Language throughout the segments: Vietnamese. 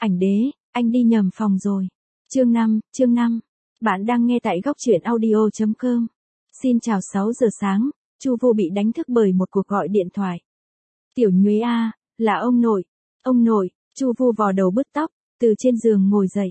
Ảnh đế, anh đi nhầm phòng rồi. Chương 5. Bạn đang nghe tại góc truyện audio.com. Xin chào 6 giờ sáng, Chu Vô bị đánh thức bởi một cuộc gọi điện thoại. Tiểu Nhuế a, là ông nội. Ông nội, Chu Vô vò đầu bứt tóc, từ trên giường ngồi dậy.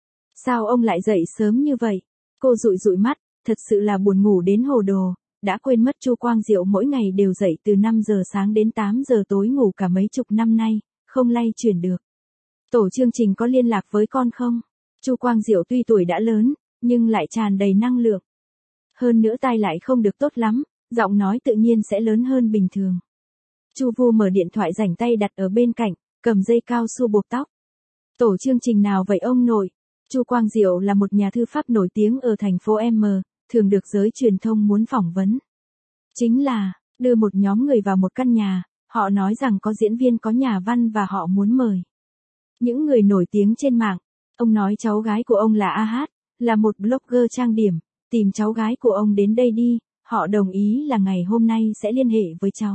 Sao ông lại dậy sớm như vậy? Cô dụi dụi mắt, thật sự là buồn ngủ đến hồ đồ, đã quên mất Chu Quang Diệu mỗi ngày đều dậy từ 5 giờ sáng đến 8 giờ tối ngủ cả mấy chục năm nay, không lay chuyển được. Tổ chương trình có liên lạc với con không? Chu Quang Diệu tuy tuổi đã lớn, nhưng lại tràn đầy năng lượng. Hơn nữa tai lại không được tốt lắm, giọng nói tự nhiên sẽ lớn hơn bình thường. Chu Vu mở điện thoại rảnh tay đặt ở bên cạnh, cầm dây cao su buộc tóc. Tổ chương trình nào vậy ông nội? Chu Quang Diệu là một nhà thư pháp nổi tiếng ở thành phố M, thường được giới truyền thông muốn phỏng vấn. Chính là, đưa một nhóm người vào một căn nhà, họ nói rằng có diễn viên có nhà văn và họ muốn mời những người nổi tiếng trên mạng. Ông nói cháu gái của ông là AH, là một blogger trang điểm, tìm cháu gái của ông đến đây đi, họ đồng ý là ngày hôm nay sẽ liên hệ với cháu.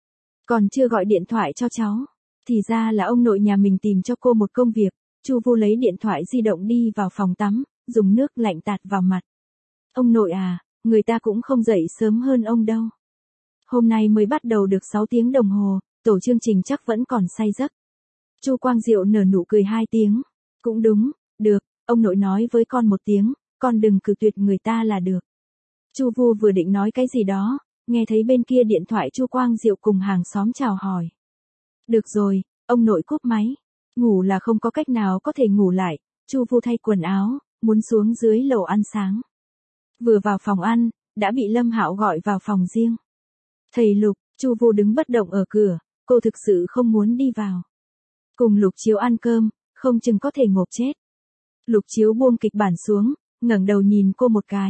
Còn chưa gọi điện thoại cho cháu, thì ra là ông nội nhà mình tìm cho cô một công việc. Chu Vu lấy điện thoại di động đi vào phòng tắm, dùng nước lạnh tạt vào mặt. Ông nội à, người ta cũng không dậy sớm hơn ông đâu. Hôm nay mới bắt đầu được 6 tiếng đồng hồ, tổ chương trình chắc vẫn còn say giấc. Chu Quang Diệu nở nụ cười 2 tiếng. Cũng đúng, được, ông nội nói với con một tiếng, con đừng cự tuyệt người ta là được. Chu Vu vừa định nói cái gì đó, nghe thấy bên kia điện thoại Chu Quang Diệu cùng hàng xóm chào hỏi. Được rồi, ông nội cúp máy. Ngủ là không có cách nào có thể ngủ lại, Chu Vu thay quần áo, muốn xuống dưới lầu ăn sáng. Vừa vào phòng ăn, đã bị Lâm Hạo gọi vào phòng riêng. Thầy Lục, Chu Vu đứng bất động ở cửa, cô thực sự không muốn đi vào. Cùng Lục Chiếu ăn cơm, không chừng có thể ngộp chết. Lục Chiếu buông kịch bản xuống, ngẩng đầu nhìn cô một cái.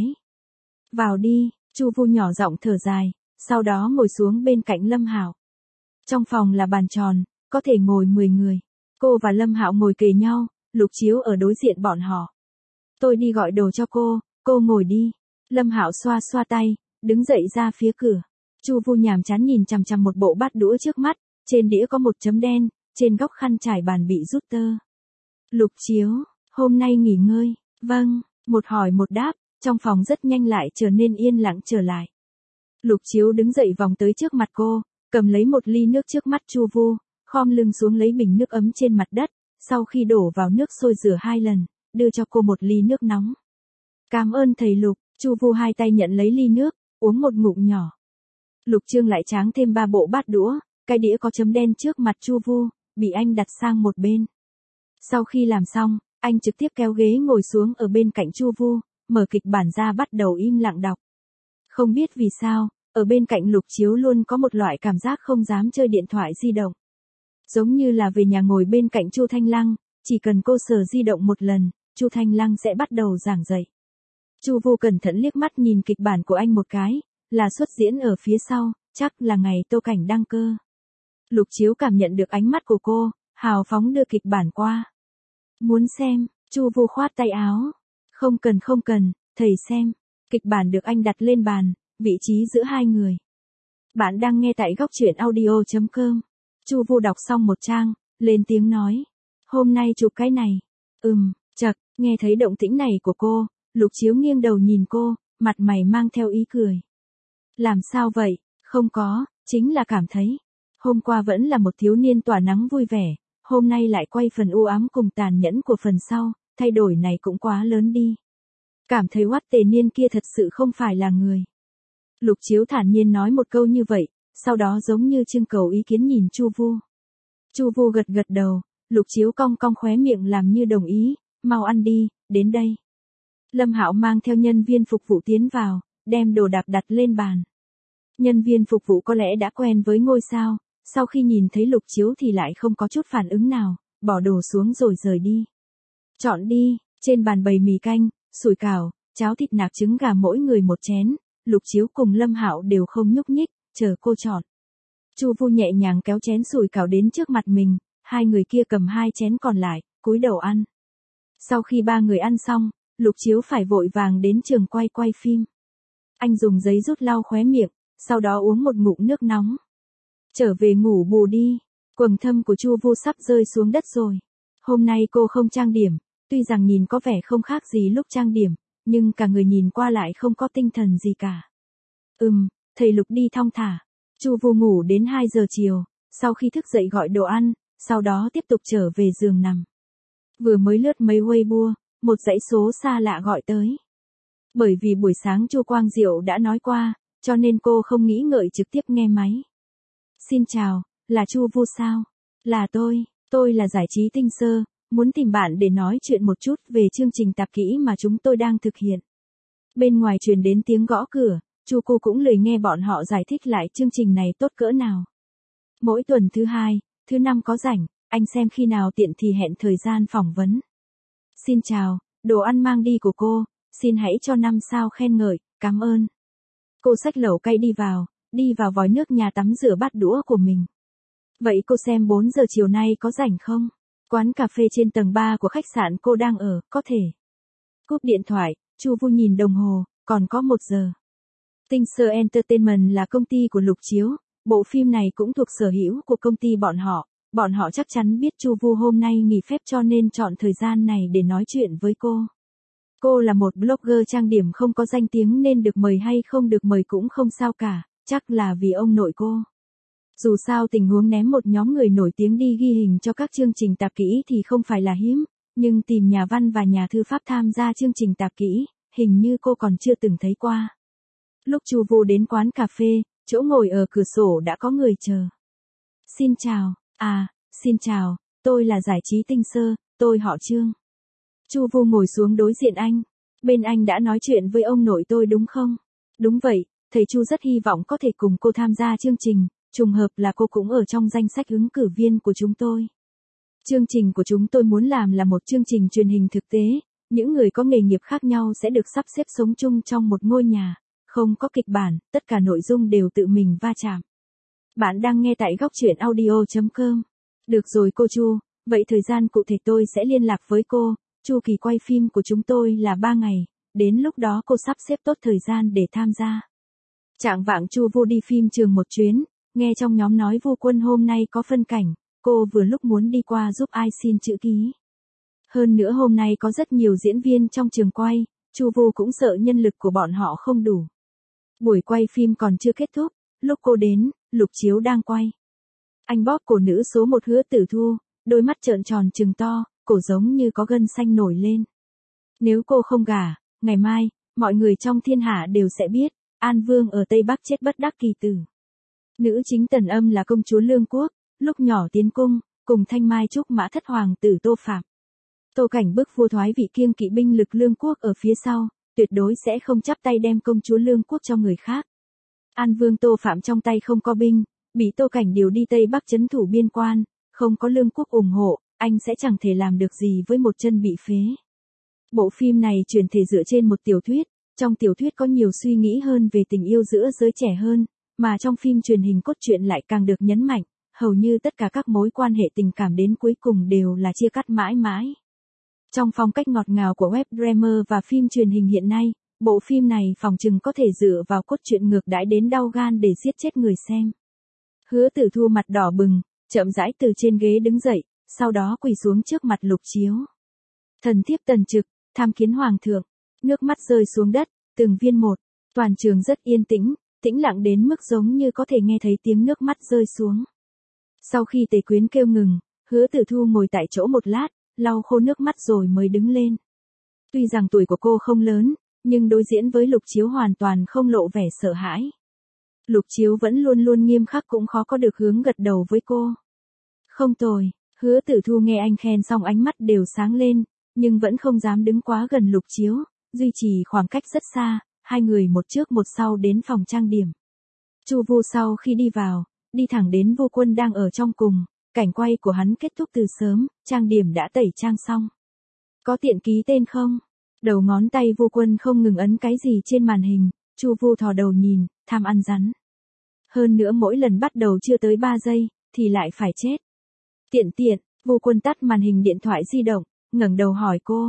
Vào đi, Chu Vu nhỏ giọng thở dài, sau đó ngồi xuống bên cạnh Lâm Hạo. Trong phòng là bàn tròn, có thể ngồi 10 người. Cô và Lâm Hạo ngồi kề nhau, Lục Chiếu ở đối diện bọn họ. Tôi đi gọi đồ cho cô ngồi đi. Lâm Hạo xoa xoa tay, đứng dậy ra phía cửa. Chu Vu nhàm chán nhìn chằm chằm một bộ bát đũa trước mắt, trên đĩa có một chấm đen, trên góc khăn trải bàn bị rút tơ. Lục Chiếu, hôm nay nghỉ ngơi. Vâng, một hỏi một đáp, trong phòng rất nhanh lại trở nên yên lặng trở lại. Lục Chiếu đứng dậy vòng tới trước mặt cô, cầm lấy một ly nước trước mắt Chu Vu, khom lưng xuống lấy bình nước ấm trên mặt đất, sau khi đổ vào nước sôi rửa 2 lần, đưa cho cô một ly nước nóng. Cảm ơn thầy Lục. Chu Vu hai tay nhận lấy ly nước, uống một ngụm nhỏ. Lục Trương lại tráng thêm 3 bộ bát đũa, cái đĩa có chấm đen trước mặt Chu Vu, bị anh đặt sang một bên. Sau khi làm xong, anh trực tiếp kéo ghế ngồi xuống ở bên cạnh Chu Vu, mở kịch bản ra bắt đầu im lặng đọc. Không biết vì sao, ở bên cạnh Lục Chiếu luôn có một loại cảm giác không dám chơi điện thoại di động. Giống như là về nhà ngồi bên cạnh Chu Thanh Lăng, chỉ cần cô sờ di động một lần, Chu Thanh Lăng sẽ bắt đầu giảng dạy. Chu Vu cẩn thận liếc mắt nhìn kịch bản của anh một cái, là xuất diễn ở phía sau, chắc là ngày Tô Cảnh đăng cơ. Lục Chiếu cảm nhận được ánh mắt của cô, hào phóng đưa kịch bản qua. Muốn xem, Chu Vu khoát tay áo. Không cần, thầy xem. Kịch bản được anh đặt lên bàn, vị trí giữa hai người. Bạn đang nghe tại góc truyện audio.com. Chu Vu đọc xong một trang, lên tiếng nói. Hôm nay chụp cái này. Chật, nghe thấy động tĩnh này của cô, Lục Chiếu nghiêng đầu nhìn cô, mặt mày mang theo ý cười. Làm sao vậy? Không có, chính là cảm thấy. Hôm qua vẫn là một thiếu niên tỏa nắng vui vẻ, hôm nay lại quay phần u ám cùng tàn nhẫn của phần sau, thay đổi này cũng quá lớn đi. Cảm thấy Hoắc Tề Niên kia thật sự không phải là người. Lục Chiếu thản nhiên nói một câu như vậy, sau đó giống như trưng cầu ý kiến nhìn Chu Vu. Chu Vu gật gật đầu, Lục Chiếu cong cong khóe miệng làm như đồng ý, mau ăn đi, đến đây. Lâm Hạo mang theo nhân viên phục vụ tiến vào, đem đồ đạc đặt lên bàn. Nhân viên phục vụ có lẽ đã quen với ngôi sao, sau khi nhìn thấy Lục Chiếu thì lại không có chút phản ứng nào, bỏ đồ xuống rồi rời đi. Chọn đi, trên bàn bày mì canh, sủi cảo, cháo thịt nạc trứng gà mỗi người một chén, Lục Chiếu cùng Lâm Hạo đều không nhúc nhích, chờ cô chọn. Chu Vu nhẹ nhàng kéo chén sủi cảo đến trước mặt mình, hai người kia cầm 2 chén còn lại, cúi đầu ăn. Sau khi 3 người ăn xong, Lục Chiếu phải vội vàng đến trường quay phim. Anh dùng giấy rút lau khóe miệng, sau đó uống một ngụm nước nóng. Trở về ngủ bù đi, quầng thâm của Chu Vu sắp rơi xuống đất rồi. Hôm nay cô không trang điểm, tuy rằng nhìn có vẻ không khác gì lúc trang điểm, nhưng cả người nhìn qua lại không có tinh thần gì cả. Thầy Lục đi thong thả. Chu Vu ngủ đến 2 giờ chiều, sau khi thức dậy gọi đồ ăn, sau đó tiếp tục trở về giường nằm. Vừa mới lướt mấy Weibo, một dãy số xa lạ gọi tới. Bởi vì buổi sáng Chu Quang Diệu đã nói qua, cho nên cô không nghĩ ngợi trực tiếp nghe máy. Xin chào, là Chu Vu sao? Là tôi là Giải trí Tinh Sơ, muốn tìm bạn để nói chuyện một chút về chương trình tạp kỹ mà chúng tôi đang thực hiện. Bên ngoài truyền đến tiếng gõ cửa, Chu cô cũng lười nghe bọn họ giải thích lại chương trình này tốt cỡ nào. Mỗi tuần thứ 2, thứ 5 có rảnh, anh xem khi nào tiện thì hẹn thời gian phỏng vấn. Xin chào, đồ ăn mang đi của cô, xin hãy cho 5 sao khen ngợi, cảm ơn. Cô xách lẩu cay đi vào vòi nước nhà tắm rửa bát đũa của mình. Vậy cô xem 4 giờ chiều nay có rảnh không? Quán cà phê trên tầng 3 của khách sạn cô đang ở, có thể. Cúp điện thoại, Chu Vu nhìn đồng hồ, còn có 1 giờ. Tinh Sơ Entertainment là công ty của Lục Chiếu, bộ phim này cũng thuộc sở hữu của công ty bọn họ chắc chắn biết Chu Vu hôm nay nghỉ phép cho nên chọn thời gian này để nói chuyện với cô. Cô là một blogger trang điểm không có danh tiếng nên được mời hay không được mời cũng không sao cả, chắc là vì ông nội cô. Dù sao tình huống ném một nhóm người nổi tiếng đi ghi hình cho các chương trình tạp kỹ thì không phải là hiếm, nhưng tìm nhà văn và nhà thư pháp tham gia chương trình tạp kỹ, hình như cô còn chưa từng thấy qua. Lúc Chu Vu đến quán cà phê, chỗ ngồi ở cửa sổ đã có người chờ. Xin chào, tôi là Giải trí Tinh Sơ, tôi họ Trương. Chu Vu ngồi xuống đối diện anh. Bên anh đã nói chuyện với ông nội tôi đúng không? Đúng vậy, thầy Chu rất hy vọng có thể cùng cô tham gia chương trình, trùng hợp là cô cũng ở trong danh sách ứng cử viên của chúng tôi. Chương trình của chúng tôi muốn làm là một chương trình truyền hình thực tế, những người có nghề nghiệp khác nhau sẽ được sắp xếp sống chung trong một ngôi nhà, không có kịch bản, tất cả nội dung đều tự mình va chạm. Bạn đang nghe tại góc truyện audio.com. Được rồi cô Chu, vậy thời gian cụ thể tôi sẽ liên lạc với cô, chu kỳ quay phim của chúng tôi là 3 ngày, đến lúc đó cô sắp xếp tốt thời gian để tham gia. Trạng vạng Chu Vu đi phim trường một chuyến, nghe trong nhóm nói Vu Quân hôm nay có phân cảnh, cô vừa lúc muốn đi qua giúp ai xin chữ ký. Hơn nữa hôm nay có rất nhiều diễn viên trong trường quay, Chu Vu cũng sợ nhân lực của bọn họ không đủ. Buổi quay phim còn chưa kết thúc, lúc cô đến, Lục Chiếu đang quay. Anh bóp cổ nữ số 1 Hứa Tử Thu, đôi mắt trợn tròn trừng to, cổ giống như có gân xanh nổi lên. Nếu cô không gả, ngày mai, mọi người trong thiên hạ đều sẽ biết, An Vương ở Tây Bắc chết bất đắc kỳ tử. Nữ chính Tần Âm là công chúa Lương Quốc, lúc nhỏ tiến cung, cùng Thanh Mai trúc mã thất hoàng tử Tô Phạm. Tô Cảnh bức vua thoái vị kiêng kỵ binh lực Lương Quốc ở phía sau, tuyệt đối sẽ không chắp tay đem công chúa Lương Quốc cho người khác. An Vương Tô Phạm trong tay không có binh, bị Tô Cảnh điều đi Tây Bắc trấn thủ biên quan, không có Lương Quốc ủng hộ, anh sẽ chẳng thể làm được gì với một chân bị phế. Bộ phim này chuyển thể dựa trên một tiểu thuyết, trong tiểu thuyết có nhiều suy nghĩ hơn về tình yêu giữa giới trẻ hơn, mà trong phim truyền hình cốt truyện lại càng được nhấn mạnh, hầu như tất cả các mối quan hệ tình cảm đến cuối cùng đều là chia cắt mãi mãi. Trong phong cách ngọt ngào của web drama và phim truyền hình hiện nay, bộ phim này phỏng chừng có thể dựa vào cốt truyện ngược đãi đến đau gan để giết chết người xem. Hứa Tử Thu mặt đỏ bừng, chậm rãi từ trên ghế đứng dậy, sau đó quỳ xuống trước mặt Lục Chiếu. Thần thiếp Tần Trực, tham kiến hoàng thượng. Nước mắt rơi xuống đất, từng viên một. Toàn trường rất yên tĩnh, tĩnh lặng đến mức giống như có thể nghe thấy tiếng nước mắt rơi xuống. Sau khi Tề Quyến kêu ngừng, Hứa Tử Thu ngồi tại chỗ một lát, lau khô nước mắt rồi mới đứng lên. Tuy rằng tuổi của cô không lớn, nhưng đối diễn với Lục Chiếu hoàn toàn không lộ vẻ sợ hãi. Lục Chiếu vẫn luôn luôn nghiêm khắc cũng khó có được hướng gật đầu với cô. Không tồi, Hứa Tử Thu nghe anh khen xong ánh mắt đều sáng lên, nhưng vẫn không dám đứng quá gần Lục Chiếu, duy trì khoảng cách rất xa, hai người một trước một sau đến phòng trang điểm. Chu Vu sau khi đi vào, đi thẳng đến Vu Quân đang ở trong cùng, cảnh quay của hắn kết thúc từ sớm, trang điểm đã tẩy trang xong. Có tiện ký tên không? Đầu ngón tay Vu Quân không ngừng ấn cái gì trên màn hình, Chu Vu thò đầu nhìn, tham ăn rắn. Hơn nữa mỗi lần bắt đầu chưa tới 3 giây, thì lại phải chết. Tiện, Vu Quân tắt màn hình điện thoại di động, ngẩng đầu hỏi cô.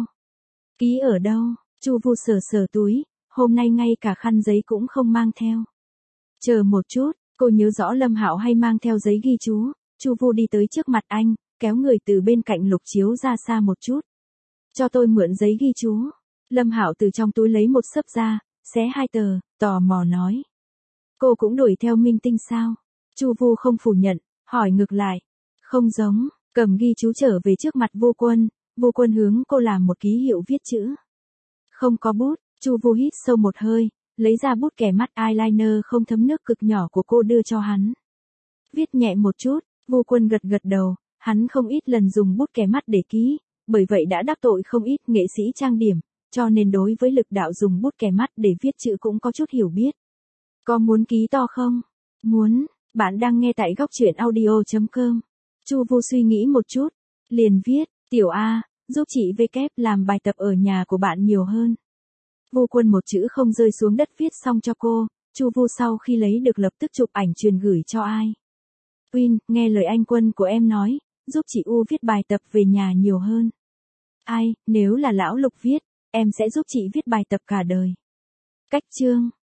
Ký ở đâu? Chu Vu sờ túi, hôm nay ngay cả khăn giấy cũng không mang theo. Chờ một chút, cô nhớ rõ Lâm Hạo hay mang theo giấy ghi chú. Chu Vu đi tới trước mặt anh, kéo người từ bên cạnh Lục Chiếu ra xa một chút. Cho tôi mượn giấy ghi chú. Lâm Hạo từ trong túi lấy một xấp ra, xé 2 tờ, tò mò nói. Cô cũng đuổi theo minh tinh sao? Chu Vu không phủ nhận, hỏi ngược lại. Không giống, cầm ghi chú trở về trước mặt Vô Quân, Vô Quân hướng cô làm một ký hiệu viết chữ. Không có bút, Chu Vu hít sâu một hơi, lấy ra bút kẻ mắt eyeliner không thấm nước cực nhỏ của cô đưa cho hắn. Viết nhẹ một chút, Vô Quân gật gật đầu, hắn không ít lần dùng bút kẻ mắt để ký, bởi vậy đã đắc tội không ít nghệ sĩ trang điểm, cho nên đối với lực đạo dùng bút kẻ mắt để viết chữ cũng có chút hiểu biết. Có muốn ký to không? Muốn, bạn đang nghe tại góc truyện audio.com. Chu Vu suy nghĩ một chút, liền viết, Tiểu A, giúp chị W làm bài tập ở nhà của bạn nhiều hơn. Vô Quân một chữ không rơi xuống đất viết xong cho cô, Chu Vu sau khi lấy được lập tức chụp ảnh truyền gửi cho ai. Win, nghe lời anh Quân của em nói, giúp chị U viết bài tập về nhà nhiều hơn. Ai, nếu là lão Lục viết, em sẽ giúp chị viết bài tập cả đời. Cách chương